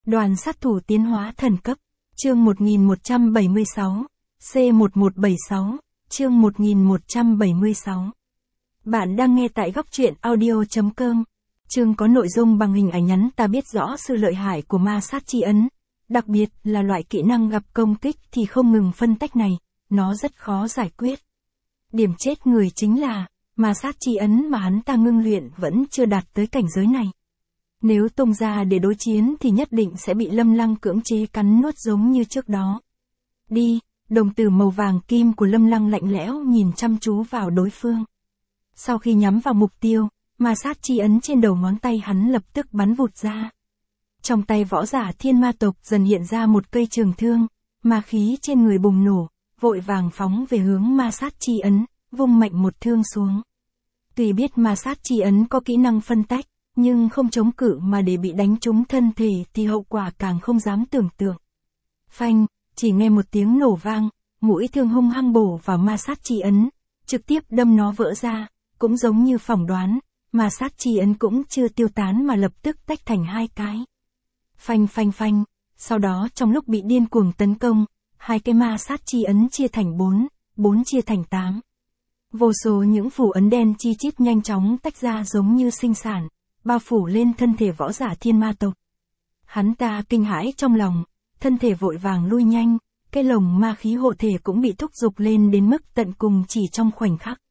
Đoàn sát thủ tiến hóa thần cấp. Chương 1176. C1176. Chương 1176. Bạn đang nghe tại góc truyện audio.com. Chương có nội dung bằng hình ảnh nhắn ta biết rõ sự lợi hại của ma sát chi ấn. Đặc biệt là loại kỹ năng gặp công kích thì không ngừng phân tách này, nó rất khó giải quyết. Điểm chết người chính là, ma sát chi ấn mà hắn ta ngưng luyện vẫn chưa đạt tới cảnh giới này. Nếu tung ra để đối chiến thì nhất định sẽ bị Lâm Lăng cưỡng chế cắn nuốt giống như trước đó. Đi, đồng tử màu vàng kim của Lâm Lăng lạnh lẽo nhìn chăm chú vào đối phương. Sau khi nhắm vào mục tiêu, ma sát chi ấn trên đầu ngón tay hắn lập tức bắn vụt ra. Trong tay võ giả thiên ma tộc dần hiện ra một cây trường thương, ma khí trên người bùng nổ, vội vàng phóng về hướng ma sát chi ấn, vung mạnh một thương xuống. Tuy biết ma sát chi ấn có kỹ năng phân tách, nhưng không chống cự mà để bị đánh trúng thân thể thì hậu quả càng không dám tưởng tượng. Phanh, chỉ nghe một tiếng nổ vang, mũi thương hung hăng bổ vào ma sát chi ấn, trực tiếp đâm nó vỡ ra, cũng giống như phỏng đoán, ma sát chi ấn cũng chưa tiêu tán mà lập tức tách thành hai cái. Phanh phanh phanh, sau đó trong lúc bị điên cuồng tấn công, hai cái ma sát chi ấn chia thành 4 chia thành 8. Vô số những phù ấn đen chi chít nhanh chóng tách ra giống như sinh sản, bao phủ lên thân thể võ giả thiên ma tộc. Hắn ta kinh hãi trong lòng, thân thể vội vàng lui nhanh, cái lồng ma khí hộ thể cũng bị thúc giục lên đến mức tận cùng chỉ trong khoảnh khắc.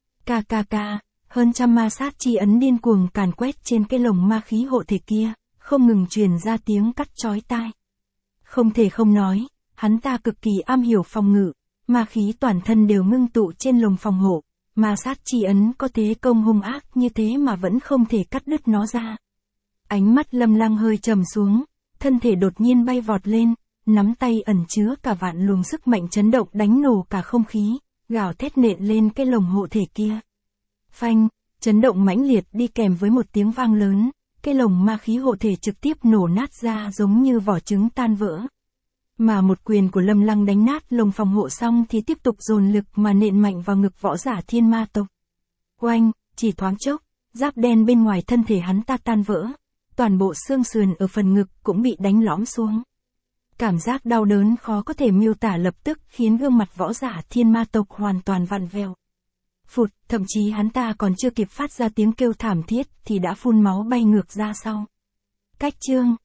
Hơn trăm ma sát chi ấn điên cuồng càn quét trên cái lồng ma khí hộ thể kia, không ngừng truyền ra tiếng cắt chói tai. Không thể không nói, hắn ta cực kỳ am hiểu phòng ngự, ma khí toàn thân đều ngưng tụ trên lồng phòng hộ, ma sát chi ấn có thế công hung ác như thế mà vẫn không thể cắt đứt nó ra. Ánh mắt Lâm Lăng hơi trầm xuống, thân thể đột nhiên bay vọt lên, nắm tay ẩn chứa cả vạn luồng sức mạnh chấn động đánh nổ cả không khí, gào thét nện lên cái lồng hộ thể kia. Phanh, chấn động mãnh liệt đi kèm với một tiếng vang lớn, cái lồng ma khí hộ thể trực tiếp nổ nát ra giống như vỏ trứng tan vỡ. Mà một quyền của Lâm Lăng đánh nát lồng phòng hộ xong thì tiếp tục dồn lực mà nện mạnh vào ngực võ giả thiên ma tộc. Oanh, chỉ thoáng chốc, giáp đen bên ngoài thân thể hắn ta tan vỡ, toàn bộ xương sườn ở phần ngực cũng bị đánh lõm xuống. Cảm giác đau đớn khó có thể miêu tả lập tức khiến gương mặt võ giả thiên ma tộc hoàn toàn vặn vẹo. Phụt, thậm chí hắn ta còn chưa kịp phát ra tiếng kêu thảm thiết thì đã phun máu bay ngược ra sau. Cách chương